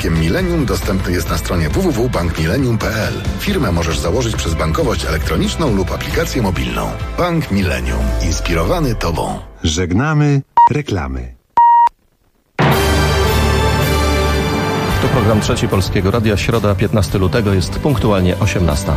Bankiem Millennium dostępny jest na stronie www.bankmillennium.pl. Firmę możesz założyć przez bankowość elektroniczną lub aplikację mobilną. Bank Millennium. Inspirowany Tobą. Żegnamy reklamy. To program Trzeci Polskiego Radia. Środa, 15 lutego, jest punktualnie 18.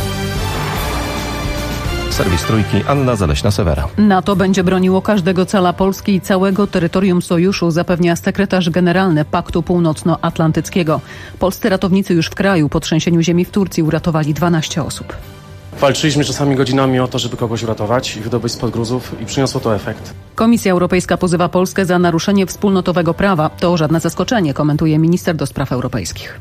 Serwis Trójki, Anna Zaleśna-Sewera. NATO będzie broniło każdego cala Polski i całego terytorium sojuszu, zapewnia sekretarz generalny Paktu Północnoatlantyckiego. Polscy ratownicy już w kraju po trzęsieniu ziemi w Turcji uratowali 12 osób. Walczyliśmy czasami godzinami o to, żeby kogoś uratować i wydobyć spod gruzów i przyniosło to efekt. Komisja Europejska pozywa Polskę za naruszenie wspólnotowego prawa. To żadne zaskoczenie, komentuje minister do spraw europejskich.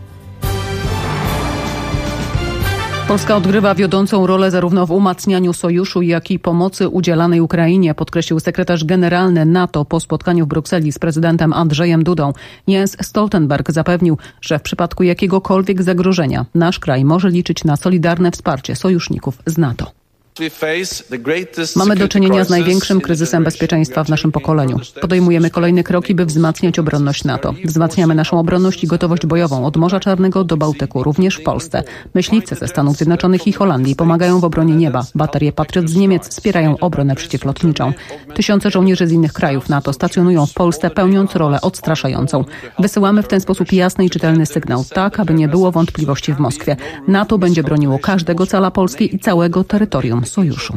Polska odgrywa wiodącą rolę zarówno w umacnianiu sojuszu, jak i pomocy udzielanej Ukrainie, podkreślił sekretarz generalny NATO po spotkaniu w Brukseli z prezydentem Andrzejem Dudą. Jens Stoltenberg zapewnił, że w przypadku jakiegokolwiek zagrożenia nasz kraj może liczyć na solidarne wsparcie sojuszników z NATO. Mamy do czynienia z największym kryzysem bezpieczeństwa w naszym pokoleniu. Podejmujemy kolejne kroki, by wzmacniać obronność NATO. Wzmacniamy naszą obronność i gotowość bojową od Morza Czarnego do Bałtyku, również w Polsce. Myśliwce ze Stanów Zjednoczonych i Holandii pomagają w obronie nieba. Baterie Patriot z Niemiec wspierają obronę przeciwlotniczą. Tysiące żołnierzy z innych krajów NATO stacjonują w Polsce, pełniąc rolę odstraszającą. Wysyłamy w ten sposób jasny i czytelny sygnał, tak aby nie było wątpliwości w Moskwie. NATO będzie broniło każdego cala Polski i całego terytorium sojuszu.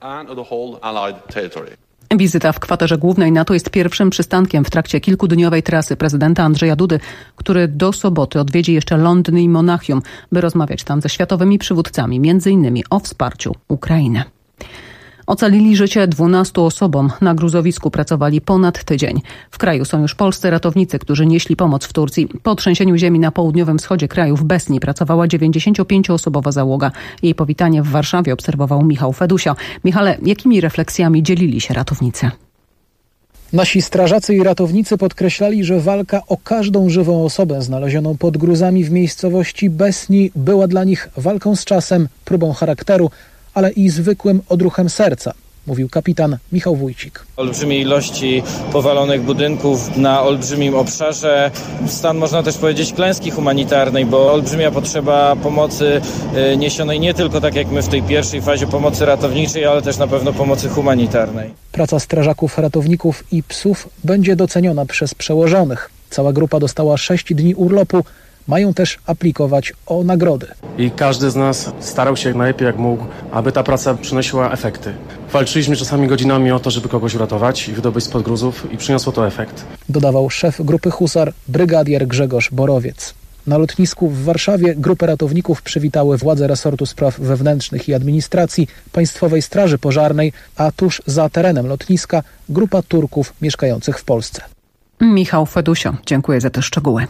Wizyta w kwaterze głównej NATO jest pierwszym przystankiem w trakcie kilkudniowej trasy prezydenta Andrzeja Dudy, który do soboty odwiedzi jeszcze Londyn i Monachium, by rozmawiać tam ze światowymi przywódcami, m.in. o wsparciu Ukrainy. Ocalili życie 12 osobom. Na gruzowisku pracowali ponad tydzień. W kraju są już polscy ratownicy, którzy nieśli pomoc w Turcji. Po trzęsieniu ziemi na południowym wschodzie kraju w Besni pracowała 95-osobowa załoga. Jej powitanie w Warszawie obserwował Michał Fedusio. Michale, jakimi refleksjami dzielili się ratownicy? Nasi strażacy i ratownicy podkreślali, że walka o każdą żywą osobę znalezioną pod gruzami w miejscowości Besni była dla nich walką z czasem, próbą charakteru, ale i zwykłym odruchem serca, mówił kapitan Michał Wójcik. Olbrzymie ilości powalonych budynków na olbrzymim obszarze. Stan, można też powiedzieć, klęski humanitarnej, bo olbrzymia potrzeba pomocy niesionej nie tylko tak jak my w tej pierwszej fazie pomocy ratowniczej, ale też na pewno pomocy humanitarnej. Praca strażaków, ratowników i psów będzie doceniona przez przełożonych. Cała grupa dostała 6 dni urlopu. Mają też aplikować o nagrody. I każdy z nas starał się jak najlepiej jak mógł, aby ta praca przynosiła efekty. Walczyliśmy czasami godzinami o to, żeby kogoś uratować i wydobyć spod gruzów i przyniosło to efekt. Dodawał szef grupy husar, brygadier Grzegorz Borowiec. Na lotnisku w Warszawie grupę ratowników przywitały władze resortu spraw wewnętrznych i administracji, Państwowej Straży Pożarnej, a tuż za terenem lotniska grupa Turków mieszkających w Polsce. Michał Fedusio, dziękuję za te szczegóły.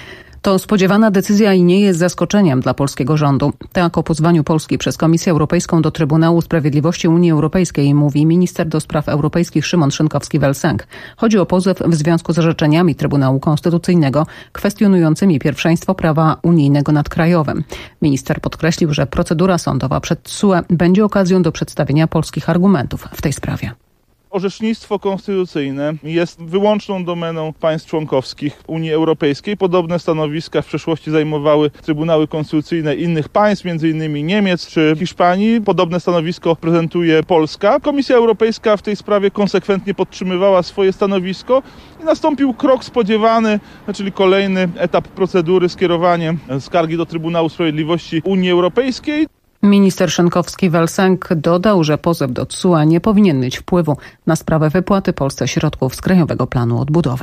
To spodziewana decyzja i nie jest zaskoczeniem dla polskiego rządu. Tak o pozwaniu Polski przez Komisję Europejską do Trybunału Sprawiedliwości Unii Europejskiej mówi minister do spraw europejskich Szymon Szynkowski-Welsenk. Chodzi o pozew w związku z orzeczeniami Trybunału Konstytucyjnego kwestionującymi pierwszeństwo prawa unijnego nad krajowym. Minister podkreślił, że procedura sądowa przed TSUE będzie okazją do przedstawienia polskich argumentów w tej sprawie. Orzecznictwo konstytucyjne jest wyłączną domeną państw członkowskich Unii Europejskiej. Podobne stanowiska w przeszłości zajmowały trybunały konstytucyjne innych państw, m.in. Niemiec czy Hiszpanii. Podobne stanowisko prezentuje Polska. Komisja Europejska w tej sprawie konsekwentnie podtrzymywała swoje stanowisko i nastąpił krok spodziewany, czyli kolejny etap procedury, skierowanie skargi do Trybunału Sprawiedliwości Unii Europejskiej. Minister Szynkowski-Welsenk dodał, że pozew do TSUE nie powinien mieć wpływu na sprawę wypłaty Polsce środków z Krajowego Planu Odbudowy.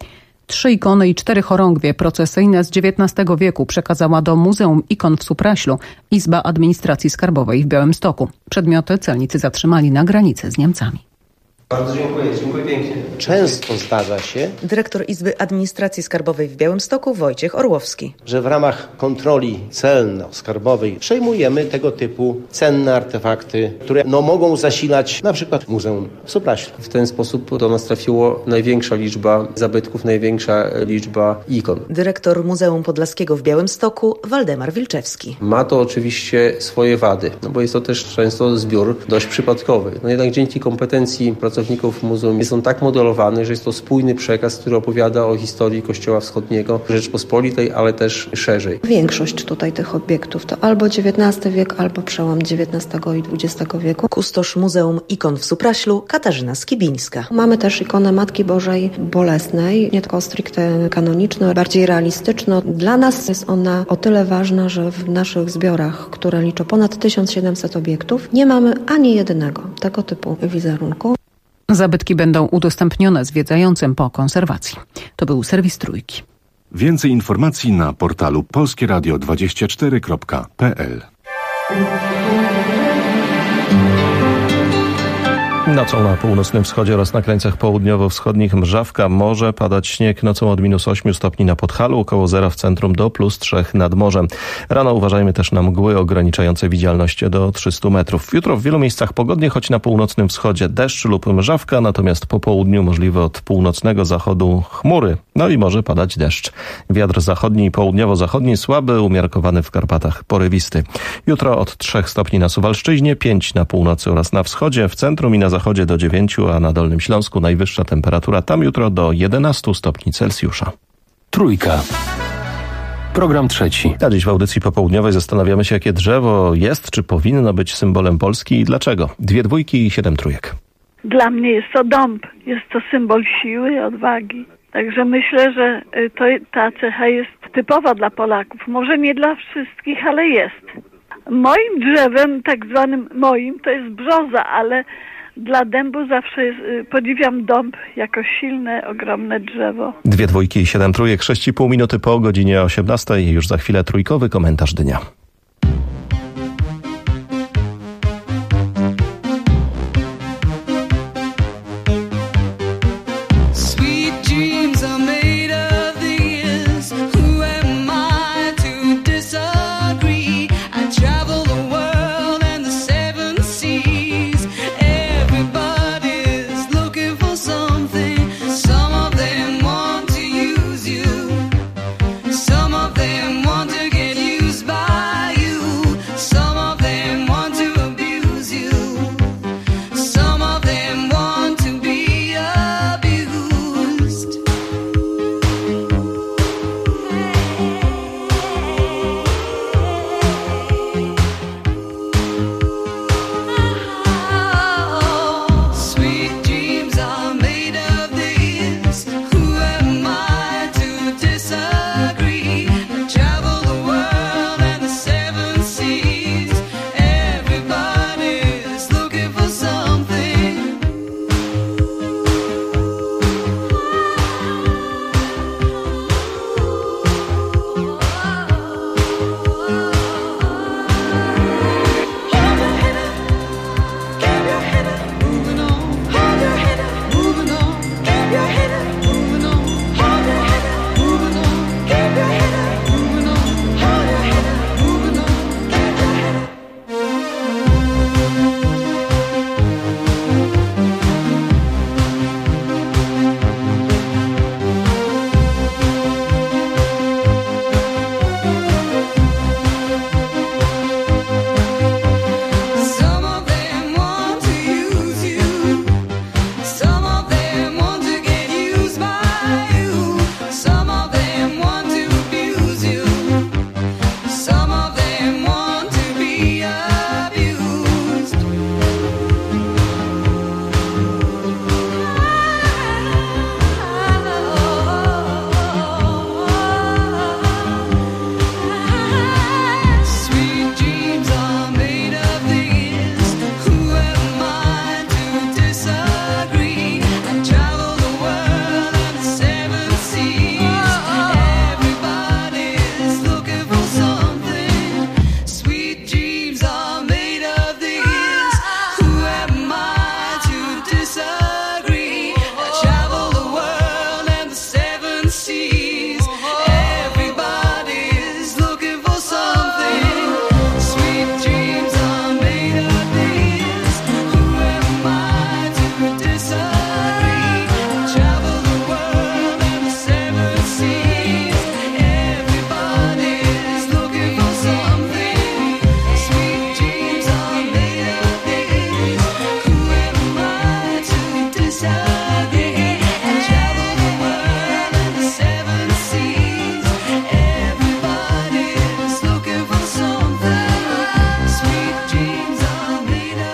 3 ikony i 4 chorągwie procesyjne z XIX wieku przekazała do Muzeum Ikon w Supraślu Izba Administracji Skarbowej w Białymstoku. Przedmioty celnicy zatrzymali na granicy z Niemcami. Bardzo dziękuję pięknie. Często zdarza się, dyrektor Izby Administracji Skarbowej w Białymstoku Wojciech Orłowski, że w ramach kontroli celno-skarbowej przejmujemy tego typu cenne artefakty, które mogą zasilać na przykład Muzeum w Supraślu. W ten sposób do nas trafiło największa liczba zabytków, największa liczba ikon. Dyrektor Muzeum Podlaskiego w Białymstoku Waldemar Wilczewski. Ma to oczywiście swoje wady, bo jest to też często zbiór dość przypadkowy. Jednak dzięki kompetencji pracowników pracowników muzeum jest on tak modelowany, że jest to spójny przekaz, który opowiada o historii Kościoła Wschodniego Rzeczpospolitej, ale też szerzej. Większość tutaj tych obiektów to albo XIX wiek, albo przełom XIX i XX wieku. Kustosz Muzeum Ikon w Supraślu Katarzyna Skibińska. Mamy też ikonę Matki Bożej Bolesnej, nie tylko stricte kanoniczną, bardziej realistyczną. Dla nas jest ona o tyle ważna, że w naszych zbiorach, które liczą ponad 1700 obiektów, nie mamy ani jednego tego typu wizerunku. Zabytki będą udostępnione zwiedzającym po konserwacji. To był serwis Trójki. Więcej informacji na portalu polskieradio24.pl. Nocą na północnym wschodzie oraz na krańcach południowo-wschodnich mrzawka, może padać śnieg. Nocą od -8 stopni na Podhalu, około zera w centrum do +3 nad morzem. Rano uważajmy też na mgły ograniczające widzialność do 300 metrów. Jutro w wielu miejscach pogodnie, choć na północnym wschodzie deszcz lub mrzawka, natomiast po południu możliwe od północnego zachodu chmury. No i może padać deszcz. Wiatr zachodni i południowo-zachodni słaby, umiarkowany w Karpatach porywisty. Jutro od 3 stopni na Suwalszczyźnie, 5 na północy oraz na wschodzie, w centrum i na zachodzie do 9, a na Dolnym Śląsku najwyższa temperatura tam jutro do 11 stopni Celsjusza. Trójka. Program trzeci. A dziś w audycji popołudniowej zastanawiamy się, jakie drzewo jest, czy powinno być symbolem Polski i dlaczego. 2 dwójki i 7 trójek. Dla mnie jest to dąb. Jest to symbol siły i odwagi. Także myślę, że ta cecha jest typowa dla Polaków. Może nie dla wszystkich, ale jest. Moim drzewem, tak zwanym moim, to jest brzoza, ale dla dębu zawsze podziwiam dąb jako silne, ogromne drzewo. 2 dwójki i 7 trójek, 6,5 minuty po godzinie 18. Już za chwilę trójkowy komentarz dnia. Some of them want to get used by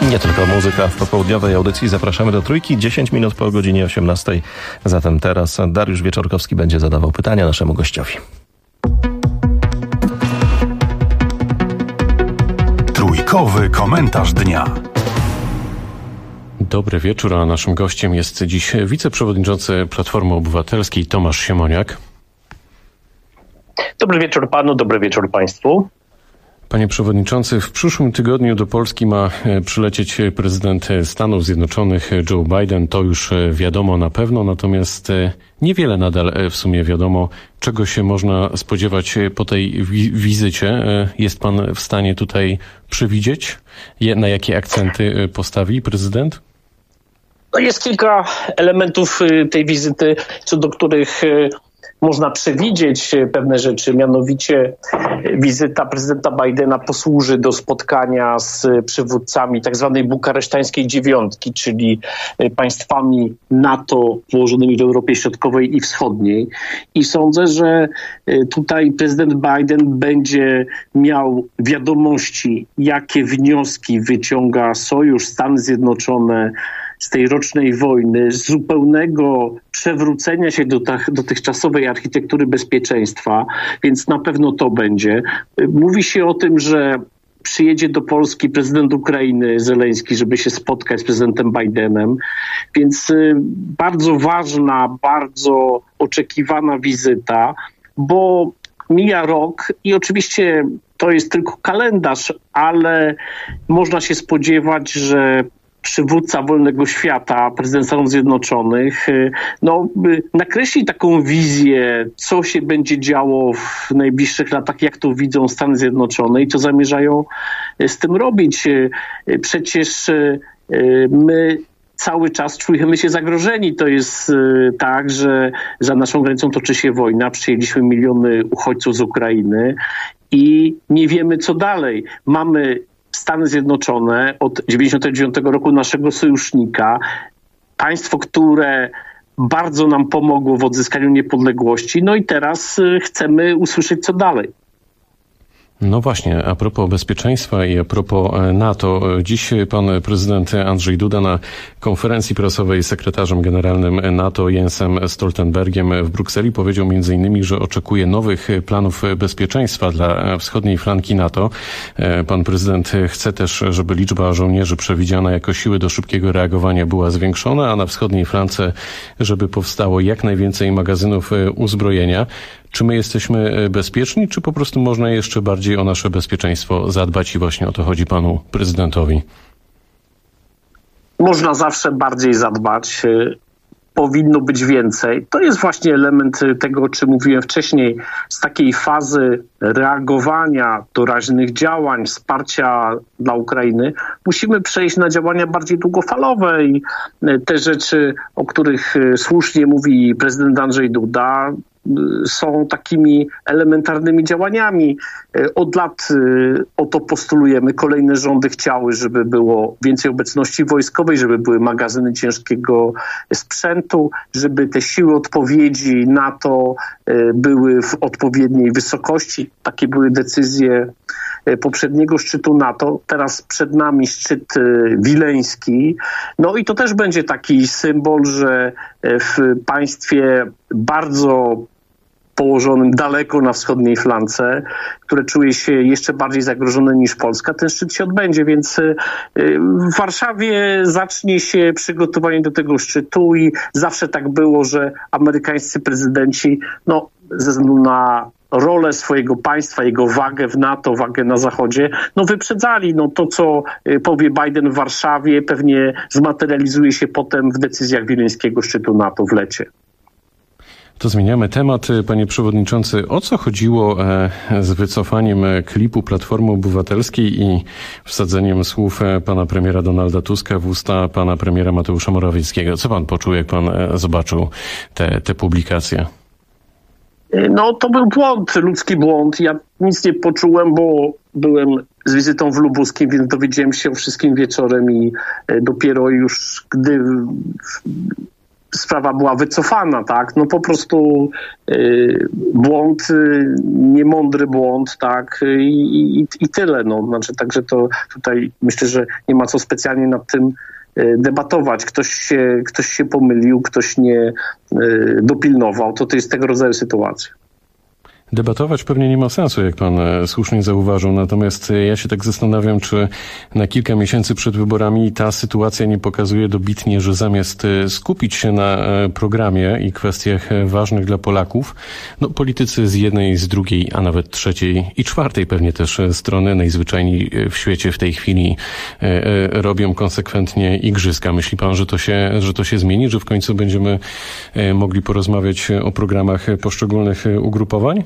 Nie tylko muzyka. W popołudniowej audycji zapraszamy do Trójki, 10 minut po godzinie 18. Zatem teraz Dariusz Wieczorkowski będzie zadawał pytania naszemu gościowi. Trójkowy komentarz dnia. Dobry wieczór, a naszym gościem jest dziś wiceprzewodniczący Platformy Obywatelskiej Tomasz Siemoniak. Dobry wieczór panu, dobry wieczór państwu. Panie przewodniczący, w przyszłym tygodniu do Polski ma przylecieć prezydent Stanów Zjednoczonych Joe Biden. To już wiadomo na pewno, natomiast niewiele nadal w sumie wiadomo, czego się można spodziewać po tej wizycie. Jest pan w stanie tutaj przewidzieć, na jakie akcenty postawi prezydent? No jest kilka elementów tej wizyty, co do których można przewidzieć pewne rzeczy, mianowicie wizyta prezydenta Bidena posłuży do spotkania z przywódcami tzw. bukaresztańskiej dziewiątki, czyli państwami NATO położonymi w Europie Środkowej i Wschodniej. I sądzę, że tutaj prezydent Biden będzie miał wiadomości, jakie wnioski wyciąga Sojusz, Stany Zjednoczone z tej rocznej wojny, z zupełnego przewrócenia się do dotychczasowej architektury bezpieczeństwa, więc na pewno to będzie. Mówi się o tym, że przyjedzie do Polski prezydent Ukrainy Zełenski, żeby się spotkać z prezydentem Bidenem, więc bardzo ważna, bardzo oczekiwana wizyta, bo mija rok i oczywiście to jest tylko kalendarz, ale można się spodziewać, że przywódca wolnego świata, prezydent Stanów Zjednoczonych, nakreśli taką wizję, co się będzie działo w najbliższych latach, jak to widzą Stany Zjednoczone i co zamierzają z tym robić. Przecież my cały czas czujemy się zagrożeni. To jest tak, że za naszą granicą toczy się wojna. Przyjęliśmy miliony uchodźców z Ukrainy i nie wiemy, co dalej. Mamy Stany Zjednoczone, od 1999 roku naszego sojusznika, państwo, które bardzo nam pomogło w odzyskaniu niepodległości, no i teraz chcemy usłyszeć, co dalej. No właśnie, a propos bezpieczeństwa i a propos NATO. Dziś pan prezydent Andrzej Duda na konferencji prasowej z sekretarzem generalnym NATO Jensem Stoltenbergiem w Brukseli powiedział m.in., że oczekuje nowych planów bezpieczeństwa dla wschodniej flanki NATO. Pan prezydent chce też, żeby liczba żołnierzy przewidziana jako siły do szybkiego reagowania była zwiększona, a na wschodniej flance, żeby powstało jak najwięcej magazynów uzbrojenia. Czy my jesteśmy bezpieczni, czy po prostu można jeszcze bardziej o nasze bezpieczeństwo zadbać i właśnie o to chodzi panu prezydentowi? Można zawsze bardziej zadbać. Powinno być więcej. To jest właśnie element tego, o czym mówiłem wcześniej. Z takiej fazy reagowania, doraźnych działań, wsparcia dla Ukrainy musimy przejść na działania bardziej długofalowe i te rzeczy, o których słusznie mówi prezydent Andrzej Duda, są takimi elementarnymi działaniami. Od lat o to postulujemy. Kolejne rządy chciały, żeby było więcej obecności wojskowej, żeby były magazyny ciężkiego sprzętu, żeby te siły odpowiedzi NATO były w odpowiedniej wysokości. Takie były decyzje poprzedniego szczytu NATO. Teraz przed nami szczyt wileński. No i to też będzie taki symbol, że w państwie bardzo położonym daleko na wschodniej flance, które czuje się jeszcze bardziej zagrożone niż Polska, ten szczyt się odbędzie, więc w Warszawie zacznie się przygotowanie do tego szczytu i zawsze tak było, że amerykańscy prezydenci, ze względu na rolę swojego państwa, jego wagę w NATO, wagę na Zachodzie, wyprzedzali. To, co powie Biden w Warszawie, pewnie zmaterializuje się potem w decyzjach wileńskiego szczytu NATO w lecie. To zmieniamy temat. Panie przewodniczący, o co chodziło z wycofaniem klipu Platformy Obywatelskiej i wsadzeniem słów pana premiera Donalda Tuska w usta pana premiera Mateusza Morawieckiego? Co pan poczuł, jak pan zobaczył te publikacje? To był błąd, ludzki błąd. Ja nic nie poczułem, bo byłem z wizytą w Lubuskim, więc dowiedziałem się o wszystkim wieczorem i dopiero już gdy sprawa była wycofana, tak? No po prostu błąd, niemądry błąd, tak? I tyle, no. Znaczy, także to tutaj myślę, że nie ma co specjalnie nad tym debatować. Ktoś się pomylił, ktoś nie dopilnował. To jest tego rodzaju sytuacja. Debatować pewnie nie ma sensu, jak pan słusznie zauważył, natomiast ja się tak zastanawiam, czy na kilka miesięcy przed wyborami ta sytuacja nie pokazuje dobitnie, że zamiast skupić się na programie i kwestiach ważnych dla Polaków, no politycy z jednej, z drugiej, a nawet trzeciej i czwartej pewnie też strony najzwyczajniej w świecie w tej chwili robią konsekwentnie igrzyska. Myśli pan, że to się zmieni, że w końcu będziemy mogli porozmawiać o programach poszczególnych ugrupowań?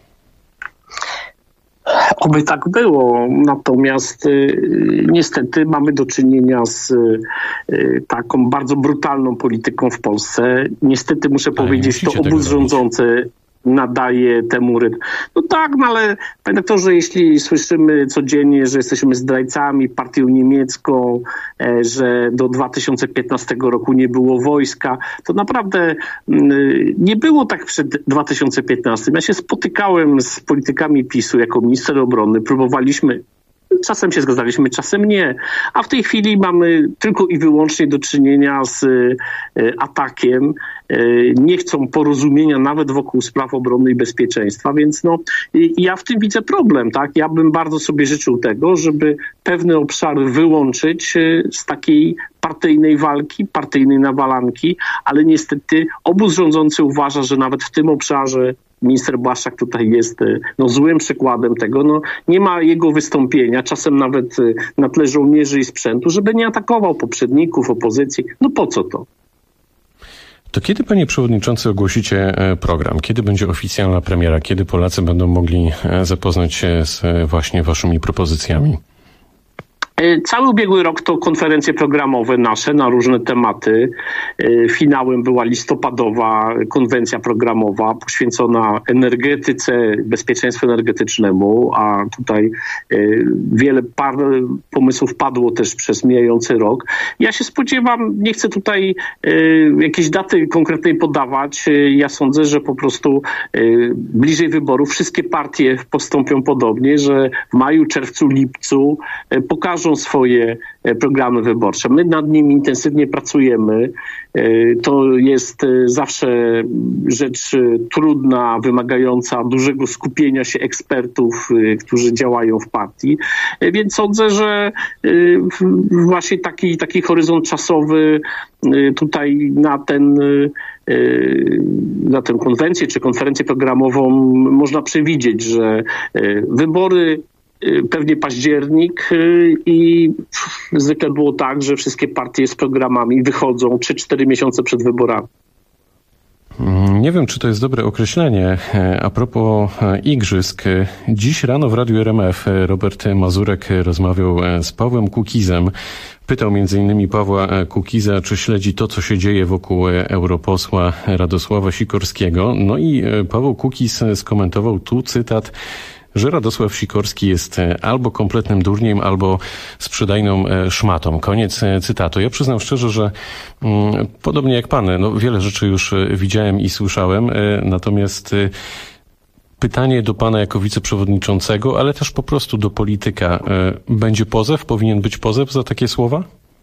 Oby tak było, natomiast niestety mamy do czynienia z taką bardzo brutalną polityką w Polsce. Niestety muszę powiedzieć, to obóz rządzący nadaje temu rytm. No tak, no ale panie doktorze, jeśli słyszymy codziennie, że jesteśmy zdrajcami, partią niemiecką, że do 2015 roku nie było wojska, to naprawdę nie było tak przed 2015. Ja się spotykałem z politykami PiS-u jako minister obrony, próbowaliśmy. Czasem się zgadzaliśmy, czasem nie. A w tej chwili mamy tylko i wyłącznie do czynienia z atakiem. Nie chcą porozumienia nawet wokół spraw obrony i bezpieczeństwa, więc no ja w tym widzę problem, tak? Ja bym bardzo sobie życzył tego, żeby pewne obszary wyłączyć z takiej partyjnej walki, partyjnej nawalanki, ale niestety obóz rządzący uważa, że nawet w tym obszarze minister Błaszczak tutaj jest złym przykładem tego. No, nie ma jego wystąpienia, czasem nawet na tle żołnierzy i sprzętu, żeby nie atakował poprzedników, opozycji. No po co to? To kiedy, panie przewodniczący, ogłosicie program? Kiedy będzie oficjalna premiera? Kiedy Polacy będą mogli zapoznać się z właśnie waszymi propozycjami? Cały ubiegły rok to konferencje programowe nasze na różne tematy. Finałem była listopadowa konwencja programowa poświęcona energetyce, bezpieczeństwu energetycznemu, a tutaj wiele pomysłów padło też przez mijający rok. Ja się spodziewam, nie chcę tutaj jakiejś daty konkretnej podawać. Ja sądzę, że po prostu bliżej wyborów wszystkie partie postąpią podobnie, że w maju, czerwcu, lipcu pokażą swoje programy wyborcze. My nad nimi intensywnie pracujemy. To jest zawsze rzecz trudna, wymagająca dużego skupienia się ekspertów, którzy działają w partii. Więc sądzę, że właśnie taki horyzont czasowy tutaj na tę konwencję czy konferencję programową można przewidzieć, że wybory pewnie październik i zwykle było tak, że wszystkie partie z programami wychodzą 3-4 miesiące przed wyborami. Nie wiem, czy to jest dobre określenie. A propos igrzysk. Dziś rano w Radiu RMF Robert Mazurek rozmawiał z Pawłem Kukizem. Pytał m.in. Pawła Kukiza, czy śledzi to, co się dzieje wokół europosła Radosława Sikorskiego. No i Paweł Kukiz skomentował tu cytat, że Radosław Sikorski jest albo kompletnym durniem, albo sprzedajną szmatą. Koniec cytatu. Ja przyznam szczerze, że podobnie jak pan, wiele rzeczy już widziałem i słyszałem, natomiast pytanie do pana jako wiceprzewodniczącego, ale też po prostu do polityka. Będzie pozew? Powinien być pozew za takie słowa?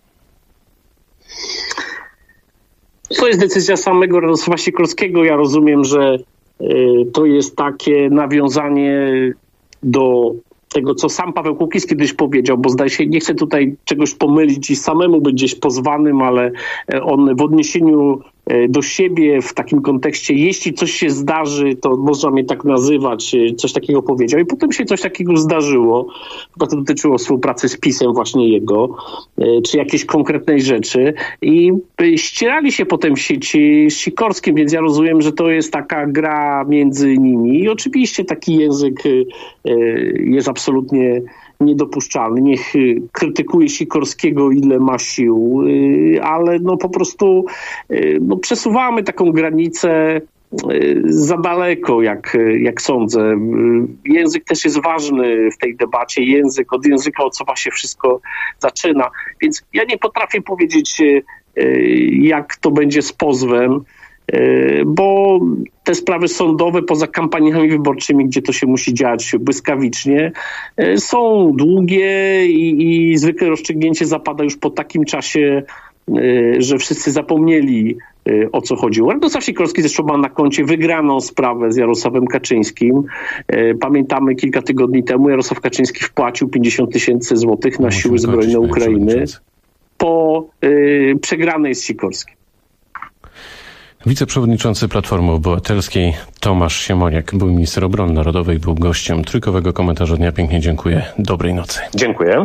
To jest decyzja samego Radosława Sikorskiego. Ja rozumiem, że to jest takie nawiązanie do tego, co sam Paweł Kukiz kiedyś powiedział, bo zdaje się, nie chcę tutaj czegoś pomylić i samemu być gdzieś pozwanym, ale on w odniesieniu do siebie w takim kontekście, jeśli coś się zdarzy, to można mnie tak nazywać, coś takiego powiedział. I potem się coś takiego zdarzyło. Chyba to dotyczyło współpracy z PiS-em właśnie jego, czy jakiejś konkretnej rzeczy. I ścierali się potem w sieci z Sikorskim, więc ja rozumiem, że to jest taka gra między nimi. I oczywiście taki język jest absolutnie niedopuszczalny. Niech krytykuje Sikorskiego, ile ma sił, ale po prostu przesuwamy taką granicę za daleko, jak sądzę. Język też jest ważny w tej debacie. Od języka odsuwa się wszystko zaczyna. Więc ja nie potrafię powiedzieć jak to będzie z pozwem, bo te sprawy sądowe poza kampaniami wyborczymi, gdzie to się musi dziać błyskawicznie, są długie i zwykle rozstrzygnięcie zapada już po takim czasie, że wszyscy zapomnieli, o co chodziło. Radosław Sikorski zresztą ma na koncie wygraną sprawę z Jarosławem Kaczyńskim. Pamiętamy, kilka tygodni temu Jarosław Kaczyński wpłacił 50 000 złotych na siły zbrojne Ukrainy po przegranej z Sikorskim. Wiceprzewodniczący Platformy Obywatelskiej Tomasz Siemoniak, był minister obrony narodowej, był gościem Trójkowego Komentarza Dnia. Pięknie dziękuję. Dobrej nocy. Dziękuję.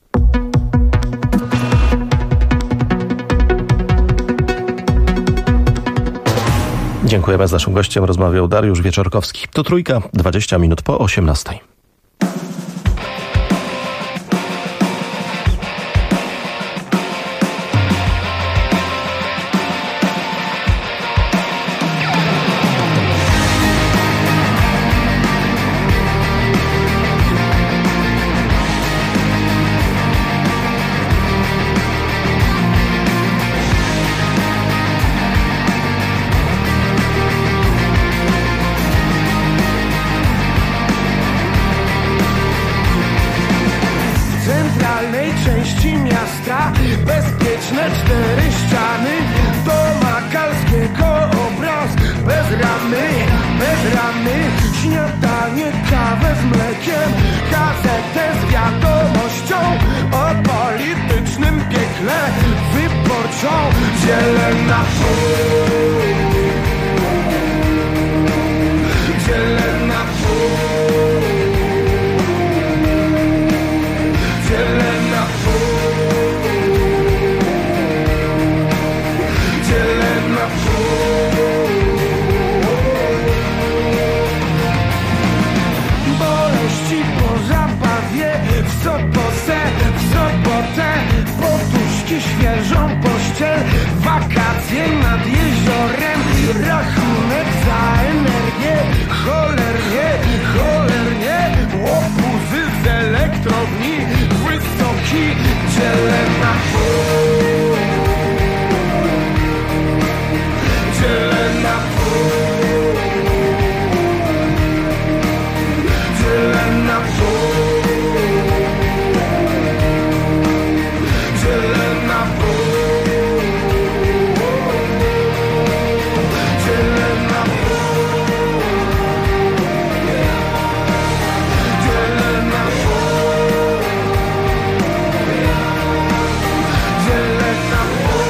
Dziękujemy. Z naszym gościem rozmawiał Dariusz Wieczorkowski. To Trójka, 20 minut po 18. Bezpieczne 4 ściany, do Makalskiego obraz. Bez ramy, śniadanie, kawę z mlekiem, gazetę z wiadomością o politycznym piekle wyborczą. Zielona pół, zielona pół, zielona pół. Boleści po zabawie, w sobotę poduszki, świeżą pościel, wakacje nad jeziorem, rachunek za energię, cholernie, łobuzy z elektrowni, wysoki, zielona pół, zielona pół, zielona pół, zielona pół, zielona pół, zielona pół, zielona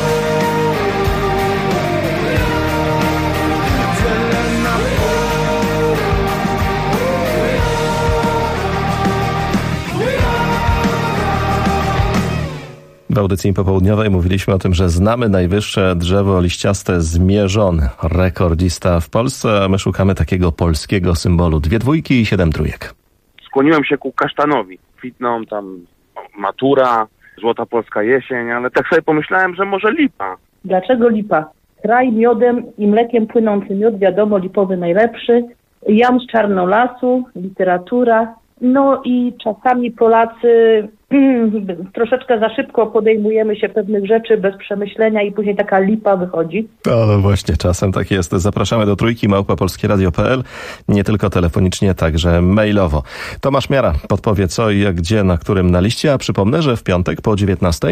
W audycji popołudniowej mówiliśmy o tym, że znamy najwyższe drzewo liściaste Zmierzon, rekordzista w Polsce, a my szukamy takiego polskiego symbolu. 2 dwójki i 7 trójek. Skłoniłem się ku kasztanowi. Kwitną tam matura, złota polska jesień, ale tak sobie pomyślałem, że może lipa. Dlaczego lipa? Kraj miodem i mlekiem płynący miód, wiadomo, lipowy najlepszy. Jam z Czarną Lasu, literatura. No i czasami Polacy troszeczkę za szybko podejmujemy się pewnych rzeczy bez przemyślenia i później taka lipa wychodzi. To właśnie czasem tak jest. Zapraszamy do Trójki, @polskieradio.pl. Nie tylko telefonicznie, także mailowo. Tomasz Miara podpowie co i jak, gdzie, na którym na liście, a przypomnę, że w piątek po 19:00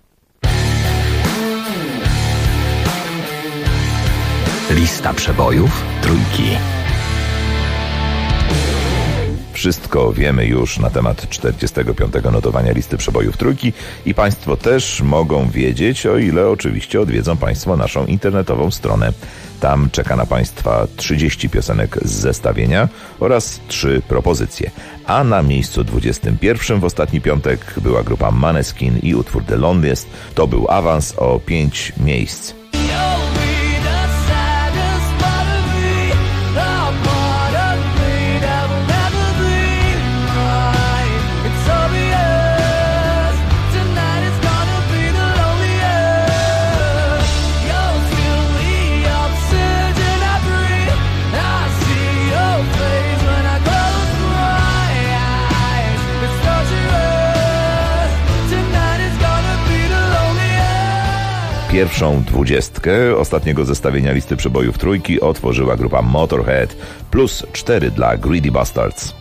lista przebojów Trójki. Wszystko wiemy już na temat 45. notowania listy przebojów Trójki i Państwo też mogą wiedzieć, o ile oczywiście odwiedzą Państwo naszą internetową stronę. Tam czeka na Państwa 30 piosenek z zestawienia oraz 3 propozycje. A na miejscu 21 w ostatni piątek była grupa Maneskin i utwór The Loneliest. To był awans o 5 miejsc. Pierwszą 20 ostatniego zestawienia listy przebojów trójki otworzyła grupa Motorhead, plus 4 dla Greedy Bastards.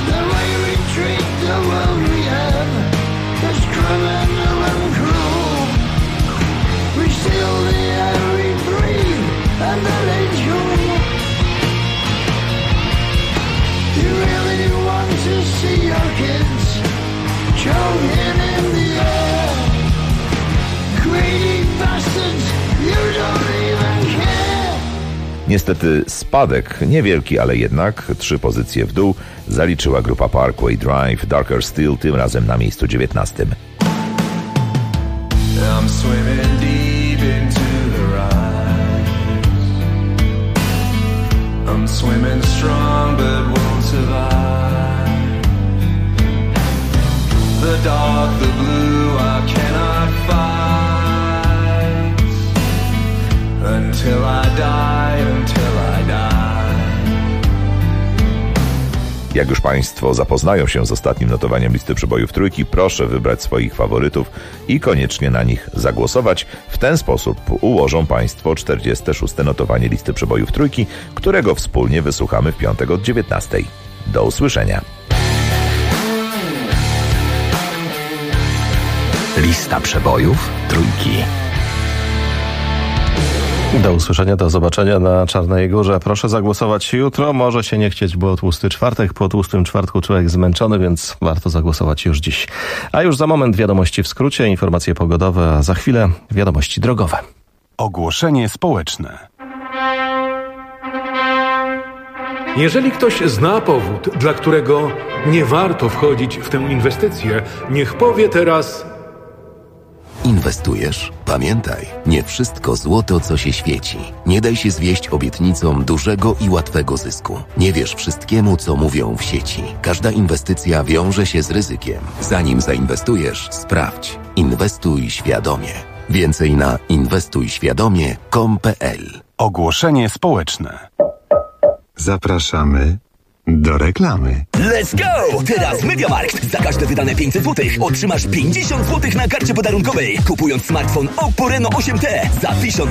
Niestety spadek, niewielki, ale jednak 3 pozycje w dół zaliczyła grupa Parkway Drive, Darker Steel, tym razem na miejscu 19. I'm swimming deep into the rise. I'm swimming strong but won't survive. The dark, the blue, I cannot fight. Until I die, until I die. Jak już Państwo zapoznają się z ostatnim notowaniem listy przebojów trójki, proszę wybrać swoich faworytów i koniecznie na nich zagłosować. W ten sposób ułożą Państwo 46. notowanie listy przebojów trójki, którego wspólnie wysłuchamy w piątek od 19. Do usłyszenia. Lista przebojów trójki. Do usłyszenia, do zobaczenia na Czarnej Górze. Proszę zagłosować jutro. Może się nie chcieć, bo tłusty czwartek. Po tłustym czwartku człowiek zmęczony, więc warto zagłosować już dziś. A już za moment wiadomości w skrócie, informacje pogodowe, a za chwilę wiadomości drogowe. Ogłoszenie społeczne. Jeżeli ktoś zna powód, dla którego nie warto wchodzić w tę inwestycję, niech powie teraz... Inwestujesz? Pamiętaj, nie wszystko złoto, co się świeci. Nie daj się zwieść obietnicom dużego i łatwego zysku. Nie wierz wszystkiemu, co mówią w sieci. Każda inwestycja wiąże się z ryzykiem. Zanim zainwestujesz, sprawdź. Inwestuj świadomie. Więcej na inwestujświadomie.com.pl. Ogłoszenie społeczne. Zapraszamy do reklamy. Let's go! Teraz MediaMarkt. Za każde wydane 500 zł otrzymasz 50 zł na karcie podarunkowej. Kupując smartfon Oppo Reno 8T za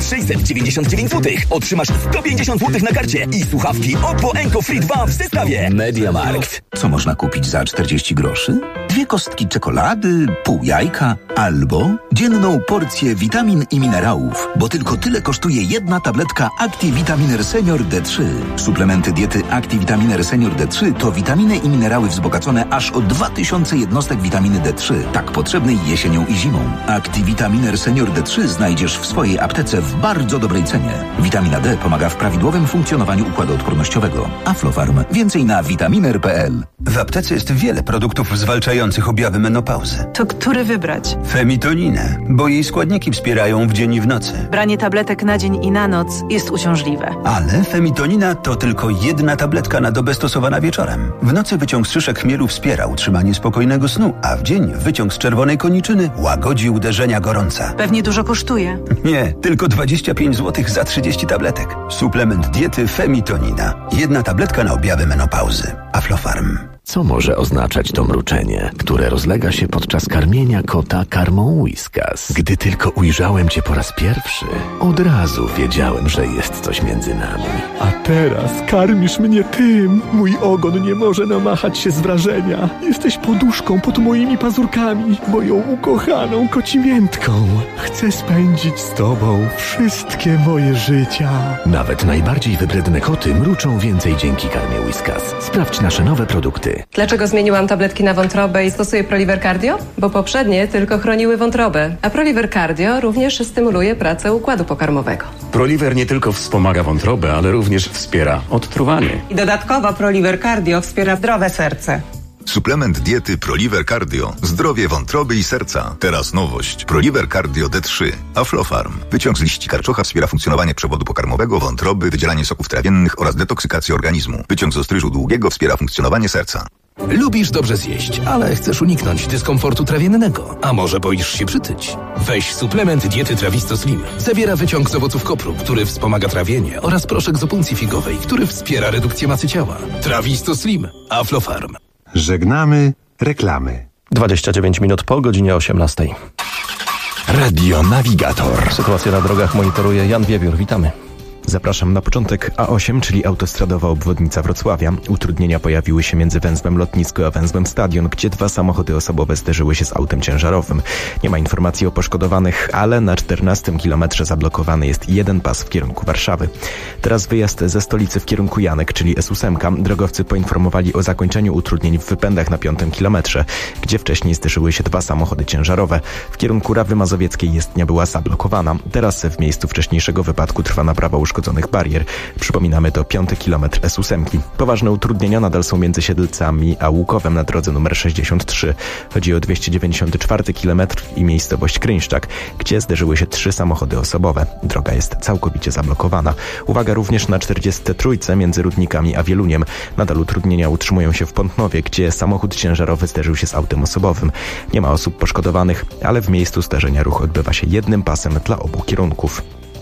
1699 zł otrzymasz 150 zł na karcie i słuchawki Oppo Enco Free 2 w zestawie. MediaMarkt. Co można kupić za 40 groszy? 2 kostki czekolady, pół jajka albo dzienną porcję witamin i minerałów, bo tylko tyle kosztuje jedna tabletka ActiVitaminer Senior D3. Suplementy diety ActiVitaminer Senior D3 to witaminy i minerały wzbogacone aż o 2000 jednostek witaminy D3, tak potrzebnej jesienią i zimą. ActiVitaminer Senior D3 znajdziesz w swojej aptece w bardzo dobrej cenie. Witamina D pomaga w prawidłowym funkcjonowaniu układu odpornościowego. Aflofarm. Więcej na vitaminer.pl. W aptece jest wiele produktów zwalczających objawy menopauzy. To który wybrać? Femitoninę, bo jej składniki wspierają w dzień i w nocy. Branie tabletek na dzień i na noc jest uciążliwe. Ale femitonina to tylko jedna tabletka na dobę stosowana wieczorem. W nocy wyciąg z szyszek chmielu wspiera utrzymanie spokojnego snu, a w dzień wyciąg z czerwonej koniczyny łagodzi uderzenia gorąca. Pewnie dużo kosztuje. Nie, tylko 25 zł za 30 tabletek. Suplement diety Femitonina. Jedna tabletka na objawy menopauzy. Aflofarm. Co może oznaczać to mruczenie, które rozlega się podczas karmienia kota karmą Whiskas? Gdy tylko ujrzałem cię po raz pierwszy, od razu wiedziałem, że jest coś między nami. A teraz karmisz mnie tym. Mój ogon nie może namachać się z wrażenia. Jesteś poduszką pod moimi pazurkami, moją ukochaną kocimiętką. Chcę spędzić z tobą wszystkie moje życia. Nawet najbardziej wybredne koty mruczą więcej dzięki karmie Whiskas. Sprawdź nasze nowe produkty. Dlaczego zmieniłam tabletki na wątrobę i stosuję Proliver Cardio? Bo poprzednie tylko chroniły wątrobę, a Proliver Cardio również stymuluje pracę układu pokarmowego. Proliver nie tylko wspomaga wątrobę, ale również wspiera odtruwanie. I dodatkowo Proliver Cardio wspiera zdrowe serce. Suplement diety Proliver Cardio. Zdrowie wątroby i serca. Teraz nowość. Proliver Cardio D3. Aflofarm. Wyciąg z liści karczocha wspiera funkcjonowanie przewodu pokarmowego, wątroby, wydzielanie soków trawiennych oraz detoksykację organizmu. Wyciąg z ostryżu długiego wspiera funkcjonowanie serca. Lubisz dobrze zjeść, ale chcesz uniknąć dyskomfortu trawiennego. A może boisz się przytyć? Weź suplement diety Trawisto Slim. Zawiera wyciąg z owoców kopru, który wspomaga trawienie, oraz proszek z opuncji figowej, który wspiera redukcję masy ciała. Trawisto Slim. Aflofarm. Żegnamy reklamy. 29 minut po godzinie 18. Radio Navigator. Sytuację na drogach monitoruje Jan Wiewiór. Witamy. Zapraszam na początek. A8, czyli autostradowa obwodnica Wrocławia. Utrudnienia pojawiły się między węzłem Lotnisko a węzłem Stadion, gdzie 2 samochody osobowe zderzyły się z autem ciężarowym. Nie ma informacji o poszkodowanych, ale na 14 kilometrze zablokowany jest jeden pas w kierunku Warszawy. Teraz wyjazd ze stolicy w kierunku Janek, czyli S8. Drogowcy poinformowali o zakończeniu utrudnień w wypędach na 5 kilometrze, gdzie wcześniej zderzyły się 2 samochody ciężarowe. W kierunku Rawy Mazowieckiej jezdnia była zablokowana. Teraz w miejscu wcześniejszego wypadku trwa naprawa uszkodzonych barier. Przypominamy, to 5 kilometr S8. Poważne utrudnienia nadal są między Siedlcami a Łukowem na drodze numer 63. Chodzi o 294 kilometr i miejscowość Kryńszczak, gdzie zderzyły się 3 samochody osobowe. Droga jest całkowicie zablokowana. Uwaga również na 43 między Rudnikami a Wieluniem. Nadal utrudnienia utrzymują się w Pątnowie, gdzie samochód ciężarowy zderzył się z autem osobowym. Nie ma osób poszkodowanych, ale w miejscu zdarzenia ruch odbywa się jednym pasem dla obu kierunków.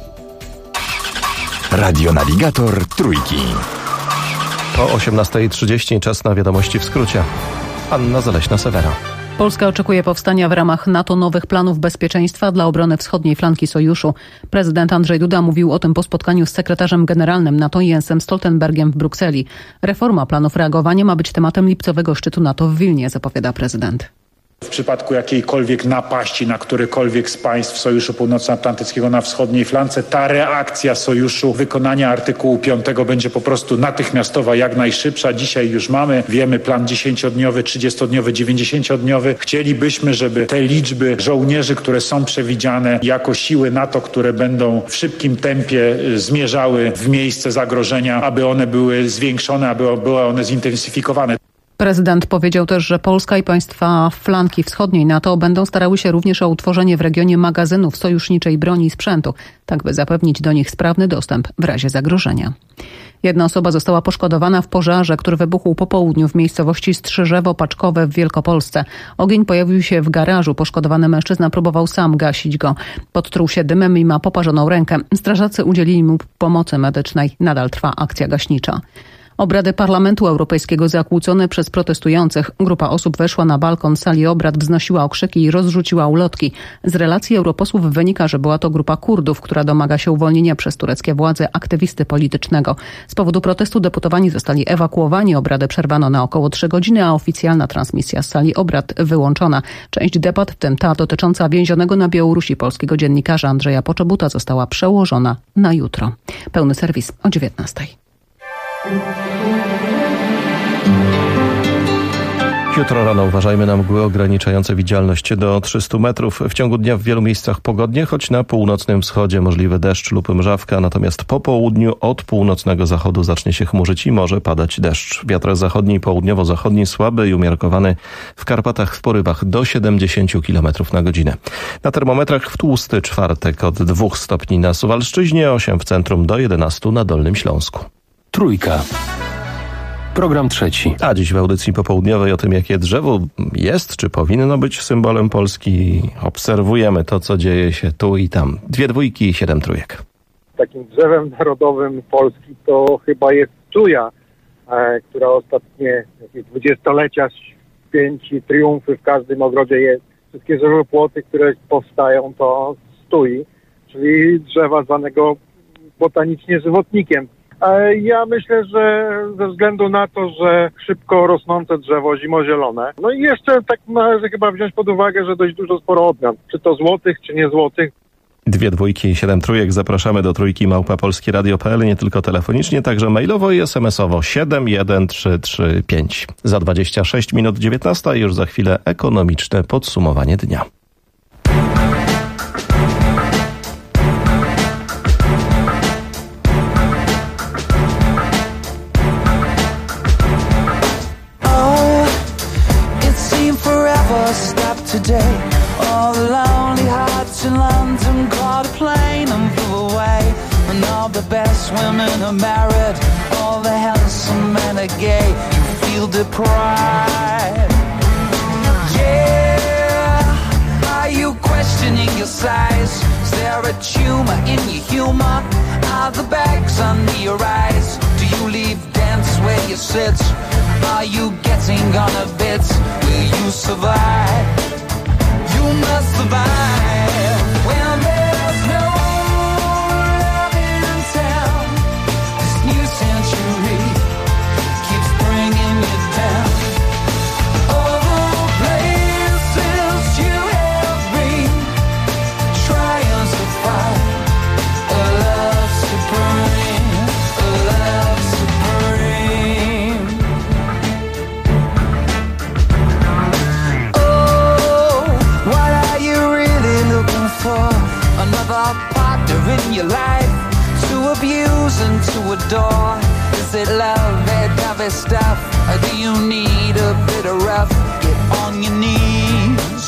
Radio Navigator Trójki. O 18:30 czas na wiadomości w skrócie. Anna Zaleśna-Sewera. Polska oczekuje powstania w ramach NATO nowych planów bezpieczeństwa dla obrony wschodniej flanki sojuszu. Prezydent Andrzej Duda mówił o tym po spotkaniu z sekretarzem generalnym NATO Jensem Stoltenbergiem w Brukseli. Reforma planów reagowania ma być tematem lipcowego szczytu NATO w Wilnie, zapowiada prezydent. W przypadku jakiejkolwiek napaści na którekolwiek z państw Sojuszu Północnoatlantyckiego na wschodniej flance, ta reakcja Sojuszu, wykonania artykułu 5 będzie po prostu natychmiastowa, jak najszybsza. Dzisiaj już wiemy plan 10-dniowy, 30-dniowy, 90-dniowy. Chcielibyśmy, żeby te liczby żołnierzy, które są przewidziane jako siły NATO, które będą w szybkim tempie zmierzały w miejsce zagrożenia, aby one były zwiększone, aby były one zintensyfikowane. Prezydent powiedział też, że Polska i państwa flanki wschodniej NATO będą starały się również o utworzenie w regionie magazynów sojuszniczej broni i sprzętu, tak by zapewnić do nich sprawny dostęp w razie zagrożenia. Jedna osoba została poszkodowana w pożarze, który wybuchł po południu w miejscowości Strzyżewo-Paczkowe w Wielkopolsce. Ogień pojawił się w garażu. Poszkodowany mężczyzna próbował sam gasić go. Podtruł się dymem i ma poparzoną rękę. Strażacy udzielili mu pomocy medycznej. Nadal trwa akcja gaśnicza. Obrady Parlamentu Europejskiego zakłócone przez protestujących. Grupa osób weszła na balkon sali obrad, wznosiła okrzyki i rozrzuciła ulotki. Z relacji europosłów wynika, że była to grupa Kurdów, która domaga się uwolnienia przez tureckie władze aktywisty politycznego. Z powodu protestu deputowani zostali ewakuowani. Obrady przerwano na około 3 godziny, a oficjalna transmisja z sali obrad wyłączona. Część debat, w tym ta dotycząca więzionego na Białorusi polskiego dziennikarza Andrzeja Poczobuta, została przełożona na jutro. Pełny serwis o 19:00. Jutro rano uważajmy na mgły ograniczające widzialność do 300 metrów. W ciągu dnia w wielu miejscach pogodnie, choć na północnym wschodzie możliwy deszcz lub mrzawka, natomiast po południu od północnego zachodu zacznie się chmurzyć i może padać deszcz. Wiatr zachodni i południowo-zachodni słaby i umiarkowany, w Karpatach w porywach do 70 km na godzinę. Na termometrach w tłusty czwartek od 2 stopni na Suwalszczyźnie, 8 w centrum do 11 na Dolnym Śląsku. Trójka. Program trzeci. A dziś w audycji popołudniowej o tym, jakie drzewo jest, czy powinno być symbolem Polski. Obserwujemy to, co dzieje się tu i tam. 2 dwójki i 7 trójek. Takim drzewem narodowym Polski to chyba jest tuja, która ostatnie 20-lecia święci triumfy w każdym ogrodzie jest. Wszystkie żywopłoty, które powstają, to z tui, czyli drzewa zwanego botanicznie żywotnikiem. Ja myślę, że ze względu na to, że szybko rosnące drzewo zimozielone. No i jeszcze tak należy chyba wziąć pod uwagę, że dość dużo sporo odmian. Czy to złotych, czy nie złotych. 2 dwójki i 7 trójek. Zapraszamy do trójki @polskieradio.pl, nie tylko telefonicznie, także mailowo i SMS-owo 71335. Za 26 minut 19 i już za chwilę ekonomiczne podsumowanie dnia. Today, all the lonely hearts in London caught a plane and flew away. And all the best women are married, all the handsome men are gay. You feel deprived. Yeah, are you questioning your size? Is there a tumor in your humor? Are the bags under your eyes? Do you leave dance where you sit? Are you getting on a bit? Will you survive? You must survive. to adore? Is it love, that dovey stuff? Or do you need a bit of rough? Get on your knees.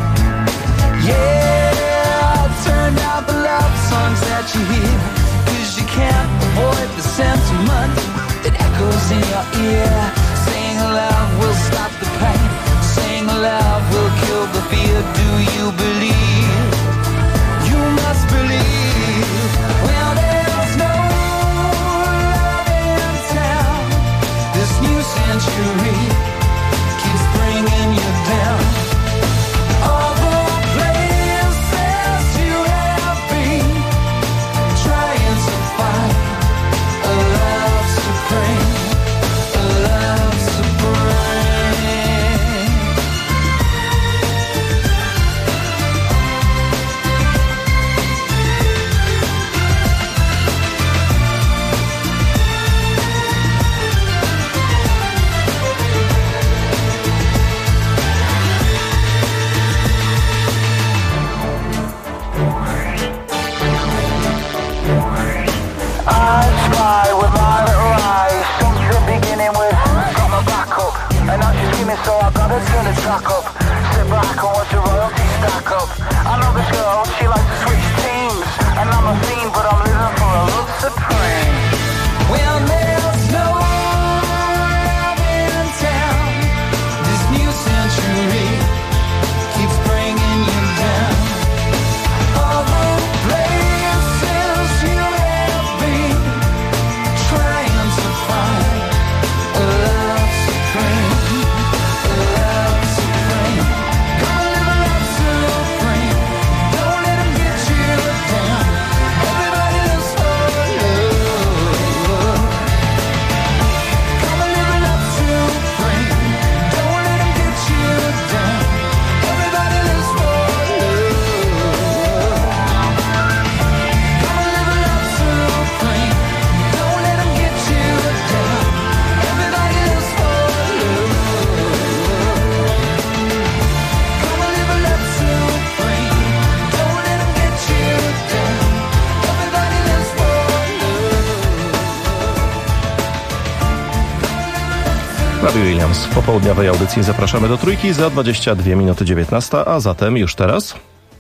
Yeah, turn down the love songs that you hear, 'cause you can't avoid the sentiment that echoes in your ear. Saying love will stop the pain, saying love will kill the fear. Do you believe? You must believe. Well, there's no love in town. This new century keeps bringing you down. All the places you have been, trying to find a love supreme, a love supreme. I spy with my little eyes, something beginning with got my back up, and now she's screaming, so I gotta turn the track up. Sit back and watch the royalty stack up. I know this girl, she likes to switch teams, and I'm a fiend, but I'm living for a love supreme. Well, there's no love in town. This new century keeps bringing you down. All the places you have been, trying to find a love supreme, a love supreme. Gonna live a love supreme. Don't let them get you down. Everybody lives for love. Gonna live a love supreme. Don't let them get you down. Everybody lives for love. Gonna live a love supreme. Don't let them get you down. Everybody lives for love. Gonna live a love supreme. Don't let them get you down. Everybody lives for Robbie Williams. W popołudniowej audycji zapraszamy do Trójki za 22 minuty 19, a zatem już teraz...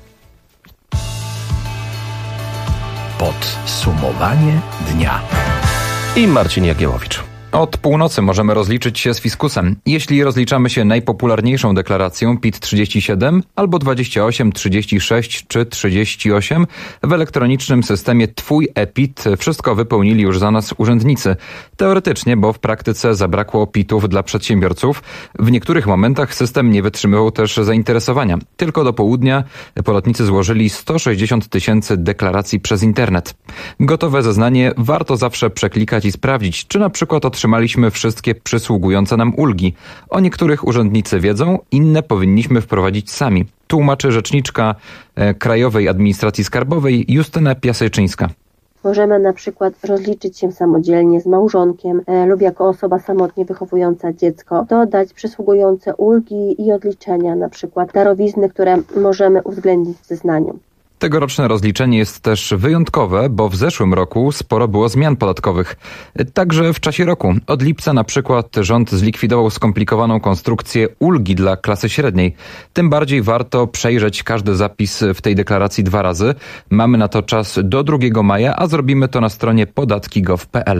Podsumowanie dnia. I Marcin Jagiełowicz. Od północy możemy rozliczyć się z fiskusem. Jeśli rozliczamy się najpopularniejszą deklaracją PIT 37 albo 28, 36 czy 38, w elektronicznym systemie Twój e-PIT wszystko wypełnili już za nas urzędnicy. Teoretycznie, bo w praktyce zabrakło PIT-ów dla przedsiębiorców. W niektórych momentach system nie wytrzymywał też zainteresowania. Tylko do południa podatnicy złożyli 160 000 deklaracji przez internet. Gotowe zeznanie warto zawsze przeklikać i sprawdzić, czy na przykład otrzymaliśmy wszystkie przysługujące nam ulgi. O niektórych urzędnicy wiedzą, inne powinniśmy wprowadzić sami. Tłumaczy rzeczniczka Krajowej Administracji Skarbowej Justyna Piasejczyńska. Możemy na przykład rozliczyć się samodzielnie z małżonkiem lub jako osoba samotnie wychowująca dziecko, dodać przysługujące ulgi i odliczenia, na przykład darowizny, które możemy uwzględnić w zeznaniu. Tegoroczne rozliczenie jest też wyjątkowe, bo w zeszłym roku sporo było zmian podatkowych. Także w czasie roku. Od lipca na przykład rząd zlikwidował skomplikowaną konstrukcję ulgi dla klasy średniej. Tym bardziej warto przejrzeć każdy zapis w tej deklaracji 2 razy. Mamy na to czas do 2 maja, a zrobimy to na stronie podatki.gov.pl.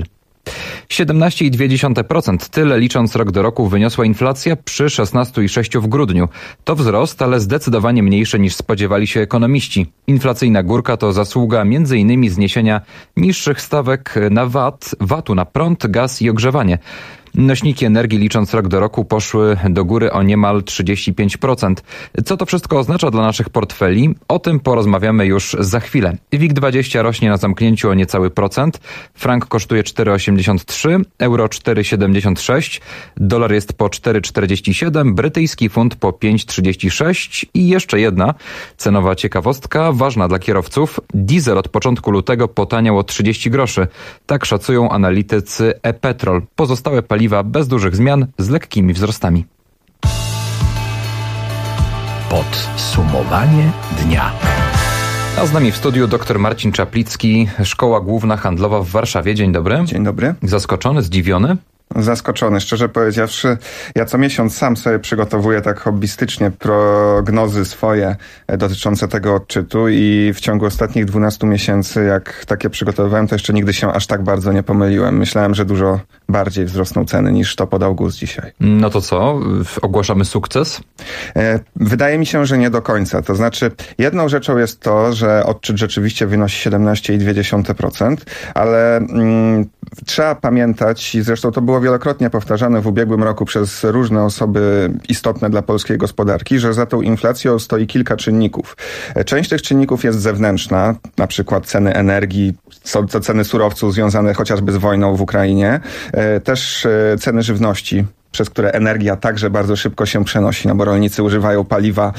17,2%. Tyle licząc rok do roku wyniosła inflacja przy 16,6% w grudniu. To wzrost, ale zdecydowanie mniejszy niż spodziewali się ekonomiści. Inflacyjna górka to zasługa m.in. zniesienia niższych stawek na VAT-u na prąd, gaz i ogrzewanie. Nośniki energii licząc rok do roku poszły do góry o niemal 35%. Co to wszystko oznacza dla naszych portfeli? O tym porozmawiamy już za chwilę. WIG20 rośnie na zamknięciu o niecały procent. Frank kosztuje 4,83, euro 4,76, dolar jest po 4,47, brytyjski funt po 5,36 i jeszcze jedna cenowa ciekawostka, ważna dla kierowców. Diesel od początku lutego potaniał o 30 groszy. Tak szacują analitycy e-Petrol. Pozostałe paliwa bez dużych zmian z lekkimi wzrostami. Podsumowanie dnia. A z nami w studiu dr Marcin Czaplicki, Szkoła Główna Handlowa w Warszawie. Dzień dobry. Dzień dobry. Zaskoczony, zdziwiony? Zaskoczony, szczerze powiedziawszy. Ja co miesiąc sam sobie przygotowuję tak hobbystycznie prognozy swoje dotyczące tego odczytu i w ciągu ostatnich 12 miesięcy, jak takie przygotowywałem, to jeszcze nigdy się aż tak bardzo nie pomyliłem. Myślałem, że dużo bardziej wzrosną ceny niż to podał GUS dzisiaj. No to co? Ogłaszamy sukces? Wydaje mi się, że nie do końca. To znaczy, jedną rzeczą jest to, że odczyt rzeczywiście wynosi 17,2%, ale trzeba pamiętać, i zresztą to było wielokrotnie powtarzane w ubiegłym roku przez różne osoby istotne dla polskiej gospodarki, że za tą inflacją stoi kilka czynników. Część tych czynników jest zewnętrzna, na przykład ceny energii, są to ceny surowców związane chociażby z wojną w Ukrainie, też ceny żywności, przez które energia także bardzo szybko się przenosi, no bo rolnicy używają paliwa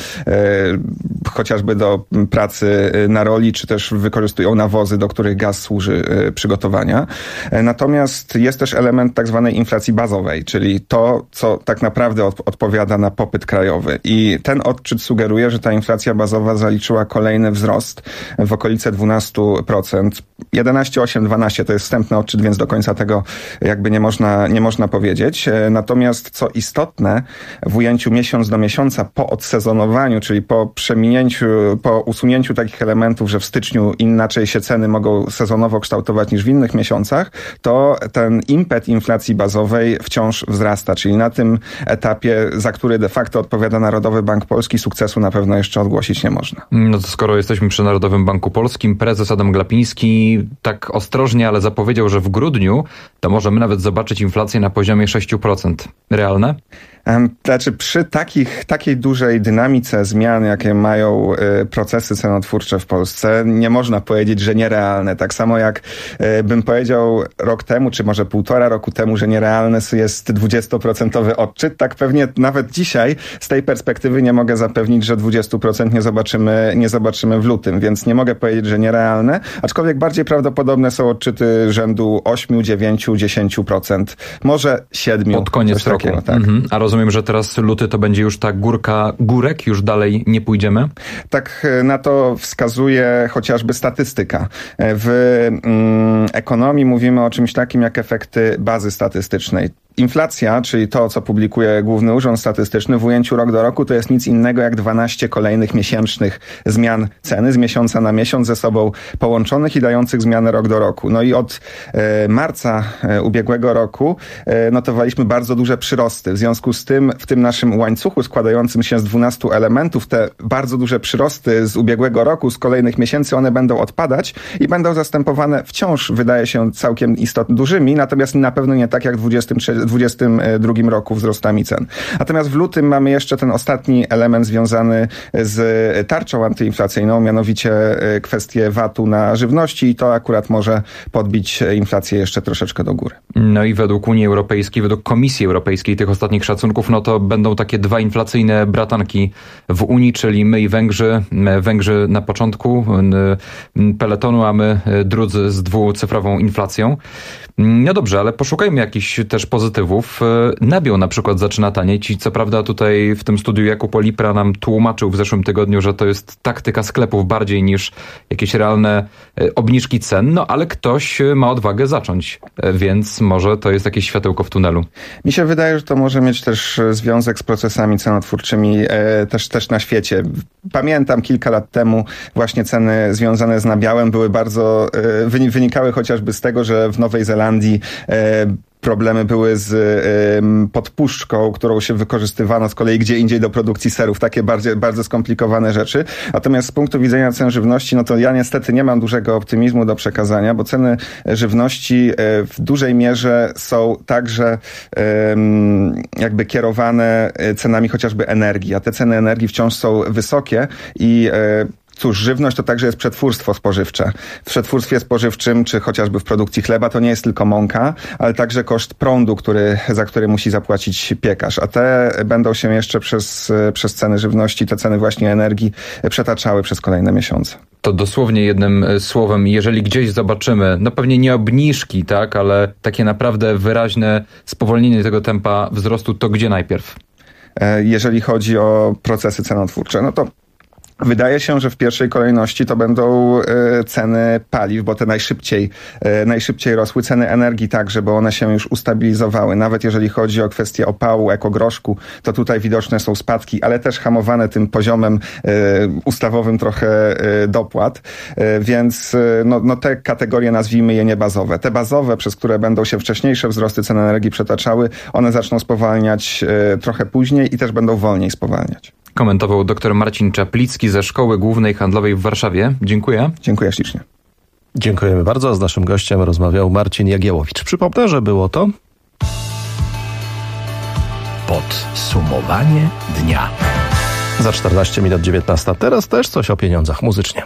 chociażby do pracy na roli, czy też wykorzystują nawozy, do których gaz służy przygotowania. Natomiast jest też element tak zwanej inflacji bazowej, czyli to, co tak naprawdę odpowiada na popyt krajowy. I ten odczyt sugeruje, że ta inflacja bazowa zaliczyła kolejny wzrost w okolice 12%. 11,8, 12 to jest wstępny odczyt, więc do końca tego jakby nie można powiedzieć. Natomiast co istotne, w ujęciu miesiąc do miesiąca po odsezonowaniu, czyli po usunięciu takich elementów, że w styczniu inaczej się ceny mogą sezonowo kształtować niż w innych miesiącach, to ten impet inflacji bazowej wciąż wzrasta, czyli na tym etapie, za który de facto odpowiada Narodowy Bank Polski, sukcesu na pewno jeszcze odgłosić nie można. No to skoro jesteśmy przy Narodowym Banku Polskim, prezes Adam Glapiński tak ostrożnie, ale zapowiedział, że w grudniu to możemy nawet zobaczyć inflację na poziomie 6%. Realne? Znaczy przy takiej dużej dynamice zmian, jakie mają procesy cenotwórcze w Polsce, nie można powiedzieć, że nierealne. Tak samo jak bym powiedział rok temu, czy może 1,5 roku temu, że nierealny jest 20% odczyt, tak pewnie nawet dzisiaj z tej perspektywy nie mogę zapewnić, że 20% nie zobaczymy w lutym, więc nie mogę powiedzieć, że nierealne, aczkolwiek bardziej prawdopodobne są odczyty rzędu 8, 9, 10%, może 7%. Pod koniec roku. Takiego, tak. A rozumiem, że teraz luty to będzie już ta górek, już dalej nie pójdziemy? Tak na to wskazuje chociażby statystyka. W ekonomii mówimy o czymś takim jak efekty bazy statystycznej. Inflacja, czyli to, co publikuje Główny Urząd Statystyczny w ujęciu rok do roku, to jest nic innego jak 12 kolejnych miesięcznych zmian ceny z miesiąca na miesiąc ze sobą połączonych i dających zmianę rok do roku. No i od marca ubiegłego roku notowaliśmy bardzo duże przyrosty. W związku z tym w tym naszym łańcuchu składającym się z 12 elementów te bardzo duże przyrosty z ubiegłego roku, z kolejnych miesięcy, one będą odpadać i będą zastępowane wciąż, wydaje się, całkiem dużymi, natomiast na pewno nie tak jak w 2022 roku wzrostami cen. Natomiast w lutym mamy jeszcze ten ostatni element związany z tarczą antyinflacyjną, mianowicie kwestię VAT-u na żywności i to akurat może podbić inflację jeszcze troszeczkę do góry. No i według Unii Europejskiej, według Komisji Europejskiej tych ostatnich szacunków, no to będą takie dwa inflacyjne bratanki w Unii, czyli my i Węgrzy. Węgrzy na początku peletonu, a my drudzy z dwucyfrową inflacją. No dobrze, ale poszukajmy jakichś też pozytywów. Nabiał na przykład zaczyna tanieć i co prawda tutaj w tym studiu Jakub Olipra nam tłumaczył w zeszłym tygodniu, że to jest taktyka sklepów bardziej niż jakieś realne obniżki cen, no ale ktoś ma odwagę zacząć, więc może to jest jakieś światełko w tunelu. Mi się wydaje, że to może mieć też związek z procesami cenotwórczymi też na świecie. Pamiętam kilka lat temu właśnie ceny związane z nabiałem były bardzo, wynikały chociażby z tego, że w Nowej Zelandii problemy były z podpuszczką, którą się wykorzystywano z kolei gdzie indziej do produkcji serów. Takie bardzo skomplikowane rzeczy. Natomiast z punktu widzenia cen żywności, no to ja niestety nie mam dużego optymizmu do przekazania, bo ceny żywności w dużej mierze są także jakby kierowane cenami chociażby energii, a te ceny energii wciąż są wysokie i cóż, żywność to także jest przetwórstwo spożywcze. W przetwórstwie spożywczym, czy chociażby w produkcji chleba, to nie jest tylko mąka, ale także koszt prądu, za który musi zapłacić piekarz. A te będą się jeszcze przez ceny żywności, te ceny właśnie energii przetaczały przez kolejne miesiące. To dosłownie jednym słowem, jeżeli gdzieś zobaczymy, no pewnie nie obniżki, tak, ale takie naprawdę wyraźne spowolnienie tego tempa wzrostu, to gdzie najpierw? Jeżeli chodzi o procesy cenotwórcze, no to Wydaje się, że w pierwszej kolejności to będą ceny paliw, bo te najszybciej rosły, ceny energii także, bo one się już ustabilizowały. Nawet jeżeli chodzi o kwestię opału, ekogroszku, to tutaj widoczne są spadki, ale też hamowane tym poziomem ustawowym trochę dopłat. Więc te kategorie, nazwijmy je niebazowe. Te bazowe, przez które będą się wcześniejsze wzrosty cen energii przetaczały, one zaczną spowalniać trochę później i też będą wolniej spowalniać. Komentował dr Marcin Czaplicki ze Szkoły Głównej Handlowej w Warszawie. Dziękuję. Dziękuję ślicznie. Dziękujemy bardzo. Z naszym gościem rozmawiał Marcin Jagiełowicz. Przypomnę, że było to podsumowanie dnia. Za 14 minut 19. Teraz też coś o pieniądzach muzycznie.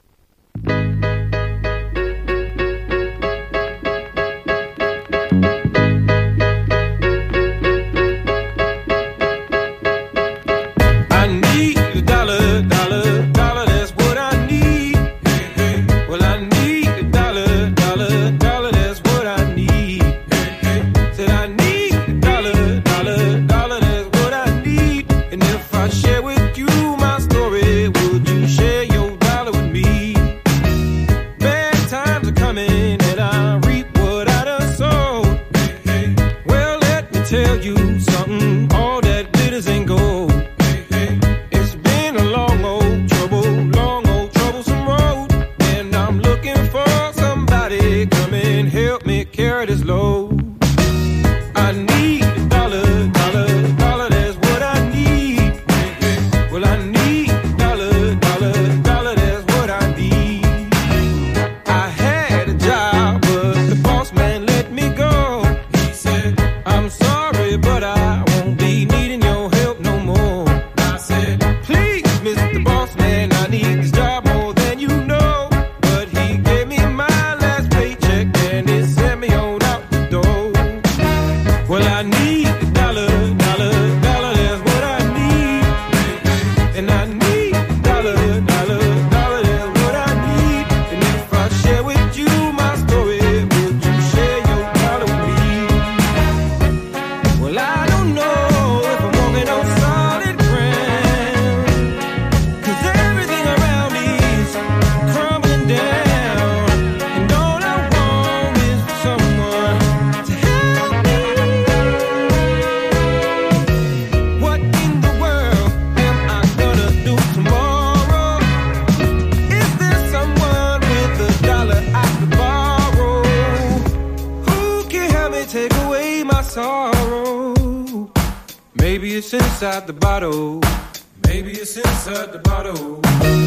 Inside the bottle, maybe it's inside the bottle.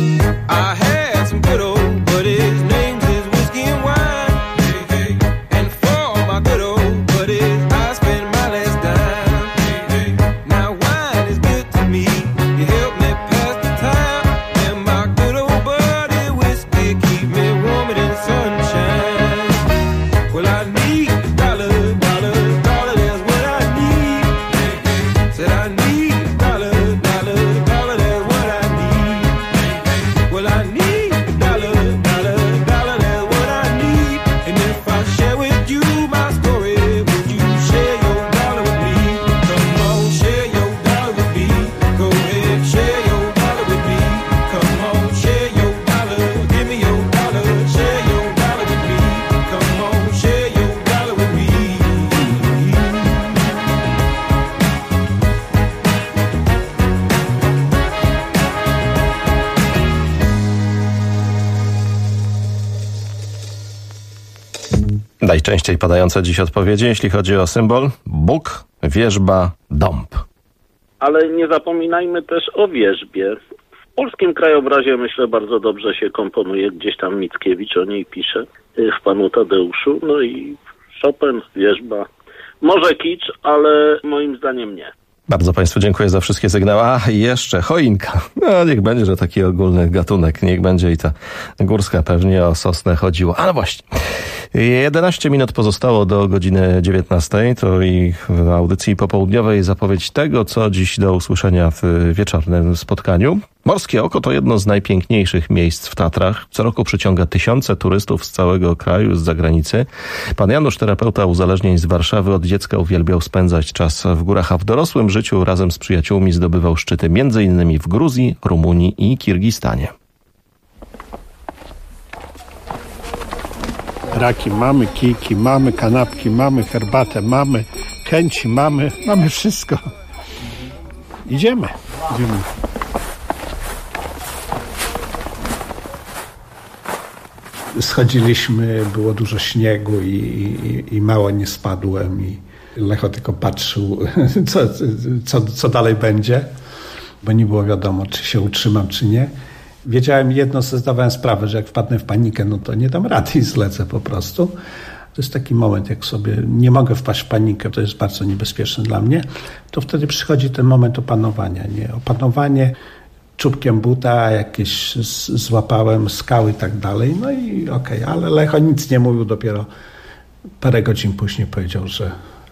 I had some good old buddies, names is whiskey and wine. Hey, hey. And for my good old buddies, I spend my last dime. Hey, hey. Now wine is good to me, you help me pass the time. And my good old buddy whiskey keep me warmer than sunshine. Well, I need a dollar, that's what I need. Hey, hey. Said I need Najczęściej padające dziś odpowiedzi, jeśli chodzi o symbol: Bóg, wierzba, dąb. Ale nie zapominajmy też o wierzbie. W polskim krajobrazie, myślę, bardzo dobrze się komponuje. Gdzieś tam Mickiewicz o niej pisze, w Panu Tadeuszu. No i Chopin, wierzba. Może kicz, ale moim zdaniem nie. Bardzo Państwu dziękuję za wszystkie sygnały. A, jeszcze choinka. No, niech będzie, że taki ogólny gatunek. Niech będzie i ta górska, pewnie o sosnę chodziło. Ale właśnie. 11 minut pozostało do godziny 19. To i w audycji popołudniowej zapowiedź tego, co dziś do usłyszenia w wieczornym spotkaniu. Morskie Oko to jedno z najpiękniejszych miejsc w Tatrach. Co roku przyciąga tysiące turystów z całego kraju, z zagranicy. Pan Janusz, terapeuta uzależnień z Warszawy, od dziecka uwielbiał spędzać czas w górach, a w dorosłym życiu razem z przyjaciółmi zdobywał szczyty m.in. w Gruzji, Rumunii i Kirgistanie. Raki mamy, kijki mamy, kanapki mamy, herbatę mamy, chęci mamy wszystko. Idziemy. Schodziliśmy, było dużo śniegu i mało nie spadłem i Lecho tylko patrzył, co dalej będzie, bo nie było wiadomo, czy się utrzymam, czy nie. Wiedziałem jedno, sobie zdawałem sprawę, że jak wpadnę w panikę, no to nie dam rady i zlecę po prostu. To jest taki moment, jak sobie nie mogę wpaść w panikę, to jest bardzo niebezpieczne dla mnie, to wtedy przychodzi ten moment opanowania. Nie? Opanowanie czubkiem buta, jakieś złapałem skały i tak dalej, no i okej, ale Lecho nic nie mówił, dopiero parę godzin później powiedział, że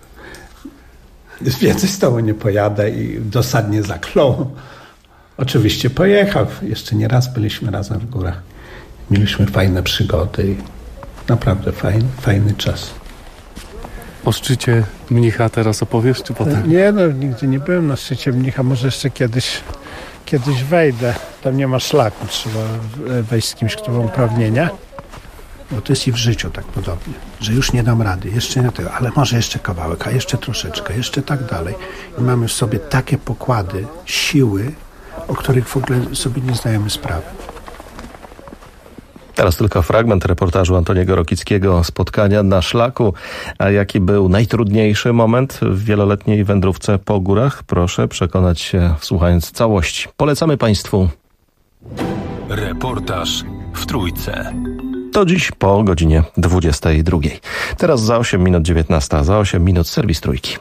więcej z tobą nie pojadę i dosadnie zaklął. Oczywiście pojechał, jeszcze nie raz byliśmy razem w górach, mieliśmy fajne przygody i naprawdę fajny czas. O szczycie Mnicha teraz opowiesz, czy potem? Nie, no nigdy nie byłem na szczycie Mnicha, może jeszcze kiedyś wejdę. Tam nie ma szlaku, trzeba wejść z kimś, kto ma uprawnienia. Bo to jest i w życiu tak podobnie, że już nie dam rady, jeszcze nie tego, ale może jeszcze kawałek, a jeszcze troszeczkę, jeszcze tak dalej. I mamy w sobie takie pokłady, siły, o których w ogóle sobie nie zdajemy sprawy. Teraz tylko fragment reportażu Antoniego Rokickiego, spotkania na szlaku. A jaki był najtrudniejszy moment w wieloletniej wędrówce po górach? Proszę przekonać się, słuchając całości. Polecamy Państwu. Reportaż w Trójce. To dziś po godzinie 22. Teraz za 8 minut 19, za 8 minut serwis Trójki.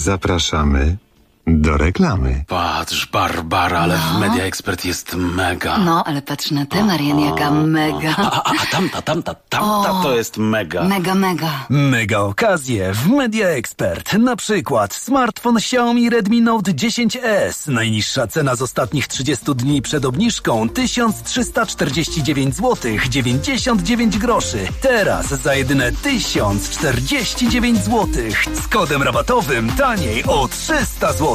Zapraszamy do reklamy. Patrz, Barbara, ale w Media Expert jest mega. No, ale patrz na tę, Marian, jaka mega. A tamta to jest mega. Mega. Mega okazje w Media Expert. Na przykład smartfon Xiaomi Redmi Note 10S. Najniższa cena z ostatnich 30 dni przed obniżką 1349 zł 99 groszy. Teraz za jedyne 1049 zł. Z kodem rabatowym taniej o 300 zł.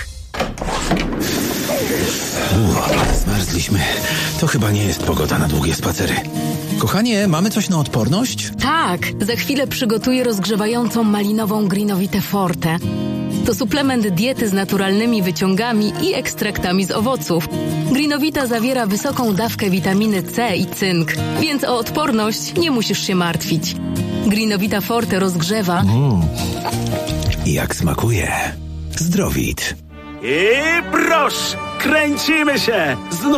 Zmarzliśmy. To chyba nie jest pogoda na długie spacery. Kochanie, mamy coś na odporność? Tak, za chwilę przygotuję rozgrzewającą malinową Greenowitę Forte. To suplement diety z naturalnymi wyciągami i ekstraktami z owoców. Greenowita zawiera wysoką dawkę witaminy C i cynk, więc o odporność nie musisz się martwić. Greenowita Forte rozgrzewa... Jak smakuje. Zdrowit. I proszę, kręcimy się!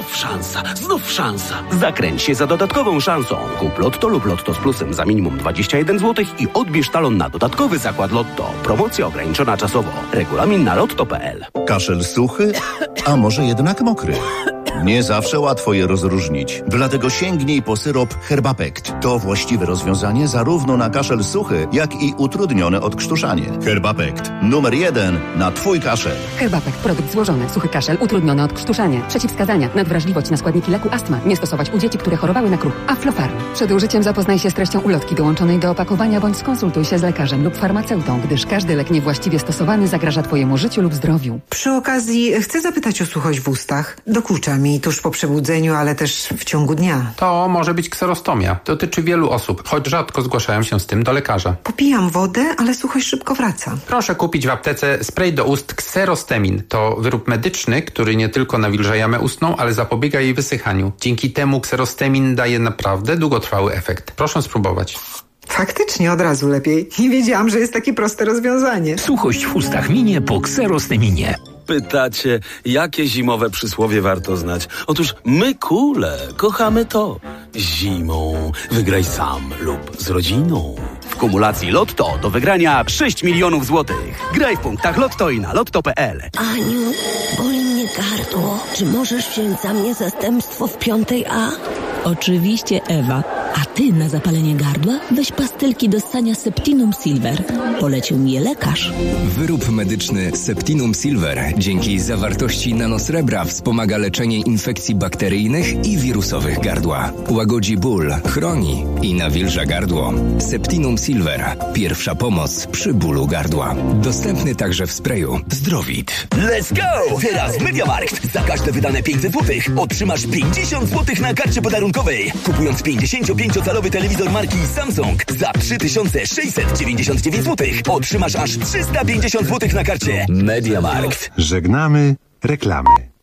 Znów szansa. Zakręć się za dodatkową szansą. Kup Lotto lub Lotto z plusem za minimum 21 zł i odbierz talon na dodatkowy zakład Lotto. Promocja ograniczona czasowo. Regulamin na lotto.pl. Kaszel suchy, a może jednak mokry? Nie zawsze łatwo je rozróżnić. Dlatego sięgnij po syrop Herbapekt. To właściwe rozwiązanie zarówno na kaszel suchy, jak i utrudnione odkrztuszanie. Herbapekt. Numer 1 na twój kaszel. Herbapekt. Produkt złożony. Suchy kaszel. Utrudnione odkrztuszanie. Przeciwwskazania. Nadwrażliwość na składniki leku astma. Nie stosować u dzieci, które chorowały na kruch. Aflofarm. Przed użyciem zapoznaj się z treścią ulotki dołączonej do opakowania bądź skonsultuj się z lekarzem lub farmaceutą, gdyż każdy lek niewłaściwie stosowany zagraża twojemu życiu lub zdrowiu. Przy okazji chcę zapytać o suchość w ustach. Dokucza mi tuż po przebudzeniu, ale też w ciągu dnia. To może być kserostomia. Dotyczy wielu osób, choć rzadko zgłaszają się z tym do lekarza. Popijam wodę, ale suchość szybko wraca. Proszę kupić w aptece spray do ust Xerostemin. To wyrób medyczny, który nie tylko nawilża jamę ustną, ale zapobiega jej wysychaniu. Dzięki temu Xerostemin daje naprawdę długotrwały efekt. Proszę spróbować. Faktycznie od razu lepiej. Nie wiedziałam, że jest takie proste rozwiązanie. Suchość w ustach minie po Xerosteminie. Pytacie, jakie zimowe przysłowie warto znać? Otóż my kule kochamy to. Zimą wygraj sam lub z rodziną. W kumulacji Lotto do wygrania 6 milionów złotych. Graj w punktach Lotto i na lotto.pl. Aniu, boli mnie gardło. Czy możesz wziąć za mnie zastępstwo w 5A? Oczywiście, Ewa. A ty na zapalenie gardła weź pastylki do ssania Septinum Silver. Polecił mi je lekarz. Wyrób medyczny Septinum Silver dzięki zawartości nanosrebra wspomaga leczenie infekcji bakteryjnych i wirusowych gardła. Łagodzi ból, chroni i nawilża gardło. Septinum Silver. Pierwsza pomoc przy bólu gardła. Dostępny także w sprayu. Zdrowit. Let's go! Teraz MediaMarkt. Za każde wydane 500 zł otrzymasz 50 zł na karcie podarunkowej. Kupując 55-calowy telewizor marki Samsung za 3699 zł otrzymasz aż 350 zł na karcie. MediaMarkt. Żegnamy reklamy.